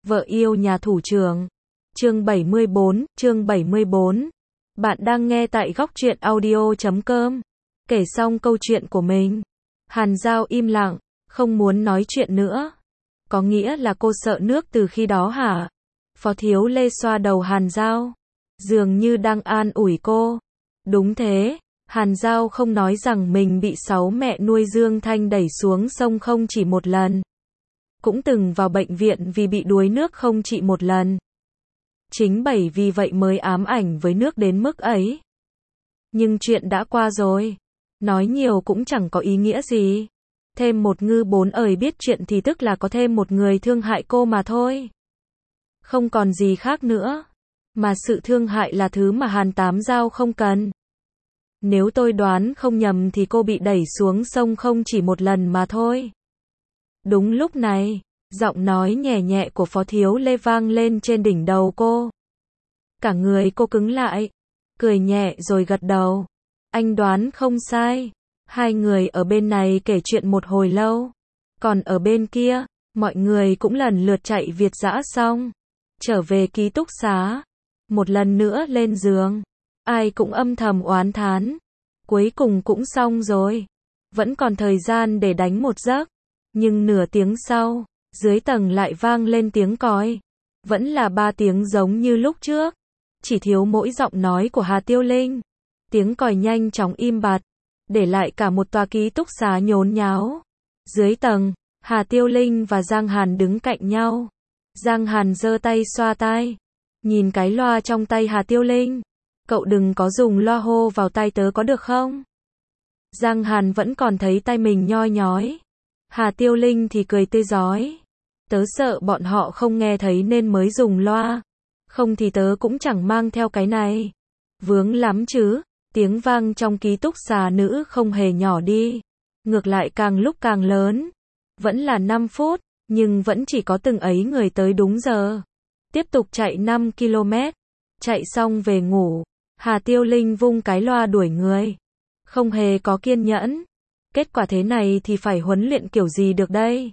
Vợ yêu nhà thủ trưởng. Chương 74. Bạn đang nghe tại góc truyện audio.com. Kể xong câu chuyện của mình, Hàn Giao im lặng, không muốn nói chuyện nữa. Có nghĩa là cô sợ nước từ khi đó hả? Phó Thiếu Lê xoa đầu Hàn Giao, dường như đang an ủi cô. Đúng thế, Hàn Giao không nói rằng mình bị 6 mẹ nuôi Dương Thanh đẩy xuống sông không chỉ một lần. Cũng từng vào bệnh viện vì bị đuối nước không chỉ một lần. Chính bởi vì vậy mới ám ảnh với nước đến mức ấy. Nhưng chuyện đã qua rồi, nói nhiều cũng chẳng có ý nghĩa gì. Thêm một ngư bốn ời biết chuyện thì tức là có thêm một người thương hại cô mà thôi. Không còn gì khác nữa. Mà sự thương hại là thứ mà Hàn Tám Giao không cần. Nếu tôi đoán không nhầm thì cô bị đẩy xuống sông không chỉ một lần mà thôi. Đúng lúc này, giọng nói nhẹ nhẹ của Phó Thiếu Lê vang lên trên đỉnh đầu cô. Cả người cô cứng lại, cười nhẹ rồi gật đầu. Anh đoán không sai. Hai người ở bên này kể chuyện một hồi lâu. Còn ở bên kia, mọi người cũng lần lượt chạy việt dã xong. Trở về ký túc xá. Một lần nữa lên giường. Ai cũng âm thầm oán thán. Cuối cùng cũng xong rồi. Vẫn còn thời gian để đánh một giấc. Nhưng nửa tiếng sau, dưới tầng lại vang lên tiếng còi. Vẫn là 3 tiếng giống như lúc trước. Chỉ thiếu mỗi giọng nói của Hà Tiêu Linh. Tiếng còi nhanh chóng im bặt, để lại cả một tòa ký túc xá nhốn nháo. Dưới tầng, Hà Tiêu Linh và Giang Hàn đứng cạnh nhau. Giang Hàn giơ tay xoa tai. Nhìn cái loa trong tay Hà Tiêu Linh. Cậu đừng có dùng loa hô vào tai tớ có được không? Giang Hàn vẫn còn thấy tai mình nhoi nhói. Hà Tiêu Linh thì cười tươi rói. Tớ sợ bọn họ không nghe thấy nên mới dùng loa. Không thì tớ cũng chẳng mang theo cái này. Vướng lắm chứ. Tiếng vang trong ký túc xá nữ không hề nhỏ đi. Ngược lại càng lúc càng lớn. Vẫn là 5 phút, nhưng vẫn chỉ có từng ấy người tới đúng giờ. Tiếp tục chạy 5 km. Chạy xong về ngủ. Hà Tiêu Linh vung cái loa đuổi người. Không hề có kiên nhẫn. Kết quả thế này thì phải huấn luyện kiểu gì được đây?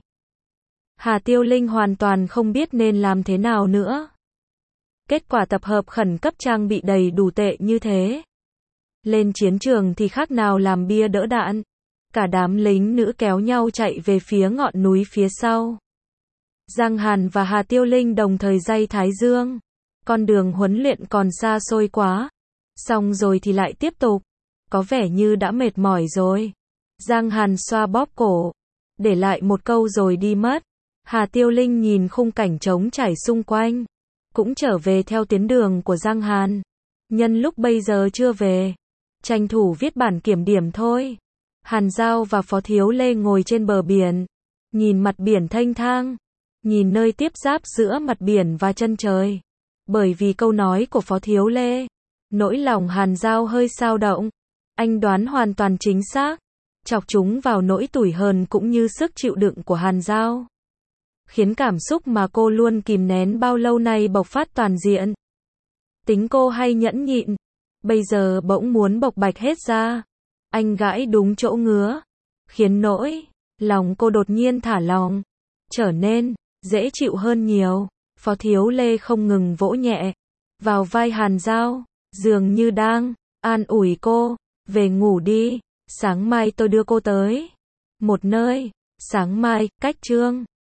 Hà Tiêu Linh hoàn toàn không biết nên làm thế nào nữa. Kết quả tập hợp khẩn cấp trang bị đầy đủ tệ như thế. Lên chiến trường thì khác nào làm bia đỡ đạn. Cả đám lính nữ kéo nhau chạy về phía ngọn núi phía sau. Giang Hàn và Hà Tiêu Linh đồng thời day thái dương. Con đường huấn luyện còn xa xôi quá. Xong rồi thì lại tiếp tục. Có vẻ như đã mệt mỏi rồi. Giang Hàn xoa bóp cổ. Để lại một câu rồi đi mất. Hà Tiêu Linh nhìn khung cảnh trống trải xung quanh. Cũng trở về theo tuyến đường của Giang Hàn. Nhân lúc bây giờ chưa về. Tranh thủ viết bản kiểm điểm thôi. Hàn Giao và Phó Thiếu Lê ngồi trên bờ biển. Nhìn mặt biển thênh thang. Nhìn nơi tiếp giáp giữa mặt biển và chân trời. Bởi vì câu nói của Phó Thiếu Lê. Nỗi lòng Hàn Giao hơi xao động. Anh đoán hoàn toàn chính xác. Chọc chúng vào nỗi tủi hờn cũng như sức chịu đựng của Hàn Giao. Khiến cảm xúc mà cô luôn kìm nén bao lâu nay bộc phát toàn diện. Tính cô hay nhẫn nhịn. Bây giờ bỗng muốn bộc bạch hết ra. Anh gãi đúng chỗ ngứa. Khiến nỗi lòng cô đột nhiên thả lỏng. Trở nên dễ chịu hơn nhiều. Phó Thiếu Lê không ngừng vỗ nhẹ vào vai Hàn Giao. Dường như đang an ủi cô. Về ngủ đi. Sáng mai tôi đưa cô tới một nơi. Sáng mai, cách Trương